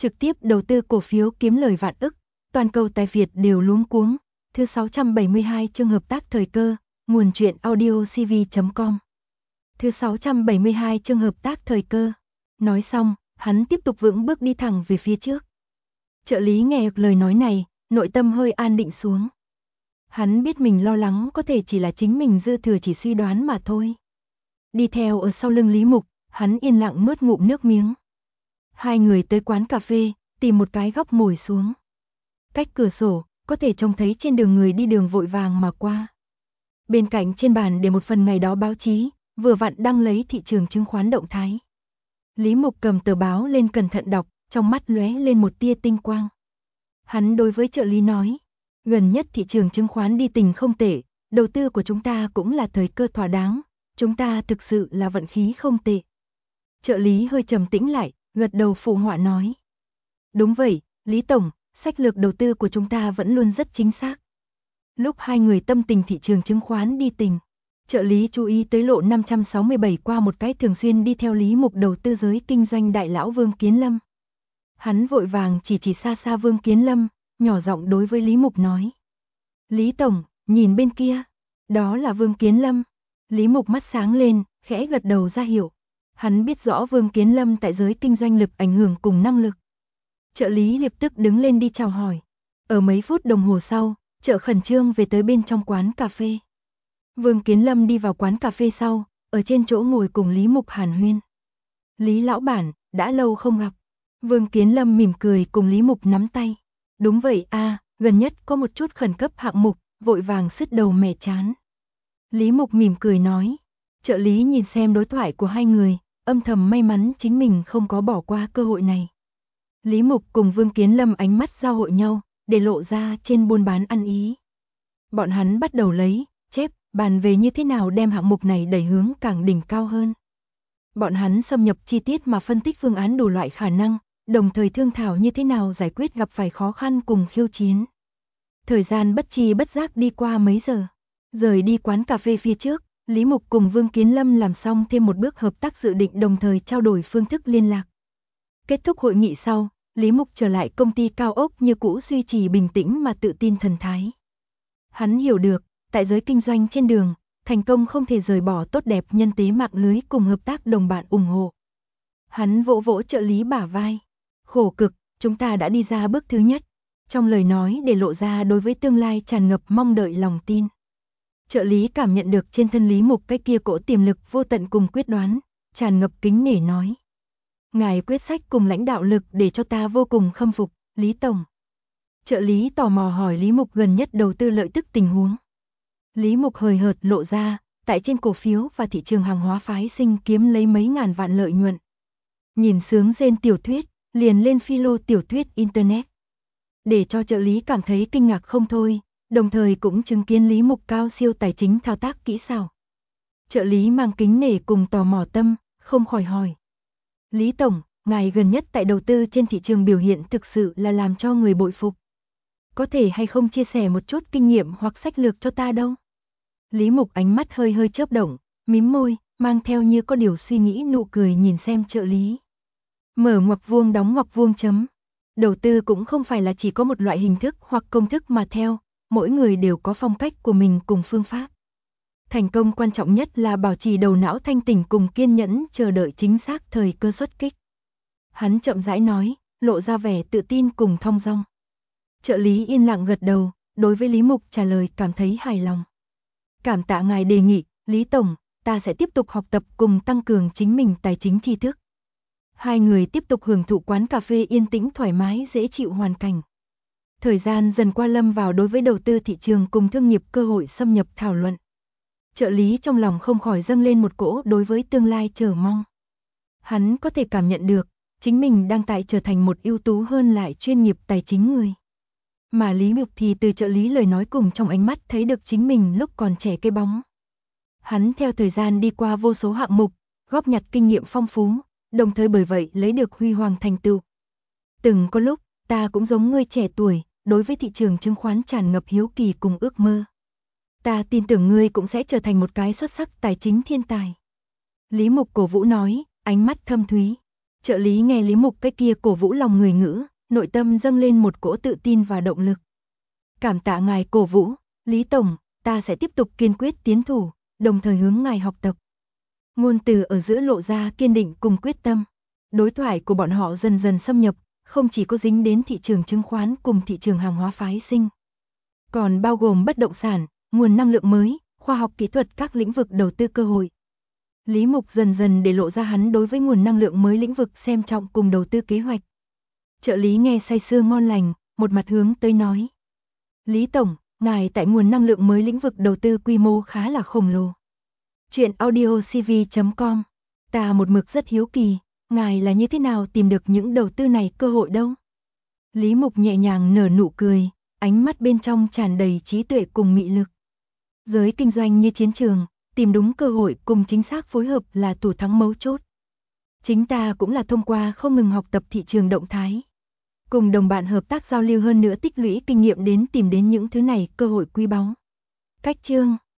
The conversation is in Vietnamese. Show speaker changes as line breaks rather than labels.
trực tiếp đầu tư cổ phiếu kiếm lời vạn ức, toàn cầu tài Việt đều luống cuống. Thứ 672 chương hợp tác thời cơ, nguồn truyện audiocv.com. Thứ 672 chương hợp tác thời cơ. Nói xong, hắn tiếp tục vững bước đi thẳng về phía trước. Trợ lý nghe lời nói này, nội tâm hơi an định xuống. Hắn biết mình lo lắng có thể chỉ là chính mình dư thừa chỉ suy đoán mà thôi. Đi theo ở sau lưng Lý Mục, hắn yên lặng nuốt ngụm nước miếng. Hai người tới quán cà phê, tìm một cái góc ngồi xuống. Cách cửa sổ, có thể trông thấy trên đường người đi đường vội vàng mà qua. Bên cạnh trên bàn để một phần ngày đó báo chí, vừa vặn đăng lấy thị trường chứng khoán động thái. Lý Mục cầm tờ báo lên cẩn thận đọc, trong mắt lóe lên một tia tinh quang. Hắn đối với trợ lý nói, gần nhất thị trường chứng khoán đi tình không tệ, đầu tư của chúng ta cũng là thời cơ thỏa đáng, chúng ta thực sự là vận khí không tệ. Trợ lý hơi trầm tĩnh lại, gật đầu phụ họa nói. Đúng vậy, Lý Tổng, sách lược đầu tư của chúng ta vẫn luôn rất chính xác. Lúc hai người tâm tình thị trường chứng khoán đi tình, trợ lý chú ý tới lộ 567 qua một cái thường xuyên đi theo Lý Mục đầu tư giới kinh doanh đại lão Vương Kiến Lâm. Hắn vội vàng chỉ xa xa Vương Kiến Lâm, nhỏ giọng đối với Lý Mục nói. Lý Tổng, nhìn bên kia, đó là Vương Kiến Lâm. Lý Mục mắt sáng lên, khẽ gật đầu ra hiệu. Hắn biết rõ Vương Kiến Lâm tại giới kinh doanh lực ảnh hưởng cùng năng lực. Trợ lý lập tức đứng lên đi chào hỏi. Ở mấy phút đồng hồ sau, trợ khẩn trương về tới bên trong quán cà phê. Vương Kiến Lâm đi vào quán cà phê sau, ở trên chỗ ngồi cùng Lý Mục hàn huyên. Lý lão bản, đã lâu không gặp. Vương Kiến Lâm mỉm cười cùng Lý Mục nắm tay. Đúng vậy a, gần nhất có một chút khẩn cấp hạng mục, vội vàng sứt đầu mẻ chán. Lý Mục mỉm cười nói. Trợ lý nhìn xem đối thoại của hai người, âm thầm may mắn chính mình không có bỏ qua cơ hội này. Lý Mục cùng Vương Kiến Lâm ánh mắt giao hội nhau, để lộ ra trên buôn bán ăn ý. Bọn hắn bắt đầu lấy, chép, bàn về như thế nào đem hạng mục này đẩy hướng càng đỉnh cao hơn. Bọn hắn xâm nhập chi tiết mà phân tích phương án đủ loại khả năng, đồng thời thương thảo như thế nào giải quyết gặp phải khó khăn cùng khiêu chiến. Thời gian bất tri bất giác đi qua mấy giờ. Rời đi quán cà phê phía trước, Lý Mục cùng Vương Kiến Lâm làm xong thêm một bước hợp tác dự định đồng thời trao đổi phương thức liên lạc. Kết thúc hội nghị sau, Lý Mục trở lại công ty cao ốc như cũ duy trì bình tĩnh mà tự tin thần thái. Hắn hiểu được, tại giới kinh doanh trên đường, thành công không thể rời bỏ tốt đẹp nhân tế mạng lưới cùng hợp tác đồng bạn ủng hộ. Hắn vỗ vỗ trợ lý bả vai. Khổ cực, chúng ta đã đi ra bước thứ nhất. Trong lời nói để lộ ra đối với tương lai tràn ngập mong đợi lòng tin. Trợ lý cảm nhận được trên thân Lý Mục cái kia cỗ tiềm lực vô tận cùng quyết đoán, tràn ngập kính nể nói. Ngài quyết sách cùng lãnh đạo lực để cho ta vô cùng khâm phục, Lý Tổng. Trợ lý tò mò hỏi Lý Mục gần nhất đầu tư lợi tức tình huống. Lý Mục hời hợt lộ ra, tại trên cổ phiếu và thị trường hàng hóa phái sinh kiếm lấy mấy ngàn vạn lợi nhuận. Nhìn sướng rên tiểu thuyết, liền lên philo tiểu thuyết Internet. Để cho trợ lý cảm thấy kinh ngạc không thôi, đồng thời cũng chứng kiến Lý Mục cao siêu tài chính thao tác kỹ xảo. Trợ lý mang kính nể cùng tò mò tâm, không khỏi hỏi. Lý Tổng, ngài gần nhất tại đầu tư trên thị trường biểu hiện thực sự là làm cho người bội phục. Có thể hay không chia sẻ một chút kinh nghiệm hoặc sách lược cho ta đâu? Lý Mục ánh mắt hơi hơi chớp động, mím môi, mang theo như có điều suy nghĩ nụ cười nhìn xem trợ lý. Mở ngoặc vuông đóng ngoặc vuông chấm. Đầu tư cũng không phải là chỉ có một loại hình thức hoặc công thức mà theo, mỗi người đều có phong cách của mình cùng phương pháp. Thành công quan trọng nhất là bảo trì đầu não thanh tỉnh cùng kiên nhẫn chờ đợi chính xác thời cơ xuất kích. Hắn chậm rãi nói, lộ ra vẻ tự tin cùng thong dong. Trợ lý yên lặng gật đầu, đối với Lý Mục trả lời cảm thấy hài lòng. Cảm tạ ngài đề nghị, Lý Tổng, ta sẽ tiếp tục học tập cùng tăng cường chính mình tài chính tri thức. Hai người tiếp tục hưởng thụ quán cà phê yên tĩnh thoải mái dễ chịu hoàn cảnh. Thời gian dần qua lâm vào đối với đầu tư thị trường cùng thương nghiệp cơ hội xâm nhập thảo luận. Trợ lý trong lòng không khỏi dâng lên một cỗ đối với tương lai chờ mong. Hắn có thể cảm nhận được, chính mình đang tại trở thành một ưu tú hơn lại chuyên nghiệp tài chính người. Mà Lý Mục thì từ trợ lý lời nói cùng trong ánh mắt thấy được chính mình lúc còn trẻ cái bóng. Hắn theo thời gian đi qua vô số hạng mục, góp nhặt kinh nghiệm phong phú, đồng thời bởi vậy lấy được huy hoàng thành tựu. Từng có lúc, ta cũng giống ngươi trẻ tuổi, đối với thị trường chứng khoán tràn ngập hiếu kỳ cùng ước mơ. Ta tin tưởng ngươi cũng sẽ trở thành một cái xuất sắc tài chính thiên tài. Lý Mục cổ vũ nói, ánh mắt thâm thúy. Trợ lý nghe Lý Mục cái kia cổ vũ lòng người ngữ, nội tâm dâng lên một cỗ tự tin và động lực. Cảm tạ ngài cổ vũ, Lý Tổng, ta sẽ tiếp tục kiên quyết tiến thủ, đồng thời hướng ngài học tập. Ngôn từ ở giữa lộ ra kiên định cùng quyết tâm. Đối thoại của bọn họ dần dần xâm nhập, không chỉ có dính đến thị trường chứng khoán cùng thị trường hàng hóa phái sinh, còn bao gồm bất động sản, nguồn năng lượng mới, khoa học kỹ thuật các lĩnh vực đầu tư cơ hội. Lý Mục dần dần để lộ ra hắn đối với nguồn năng lượng mới lĩnh vực xem trọng cùng đầu tư kế hoạch. Trợ lý nghe say sưa ngon lành, một mặt hướng tới nói. Lý Tổng, ngài tại nguồn năng lượng mới lĩnh vực đầu tư quy mô khá là khổng lồ. Chuyện audiocv.com. Ta một mực rất hiếu kỳ, ngài là như thế nào tìm được những đầu tư này cơ hội đâu? Lý Mục nhẹ nhàng nở nụ cười, ánh mắt bên trong tràn đầy trí tuệ cùng mị lực. Giới kinh doanh như chiến trường, tìm đúng cơ hội cùng chính xác phối hợp là thủ thắng mấu chốt. Chính ta cũng là thông qua không ngừng học tập thị trường động thái, cùng đồng bạn hợp tác giao lưu hơn nữa tích lũy kinh nghiệm đến tìm đến những thứ này cơ hội quý báu. Cách chương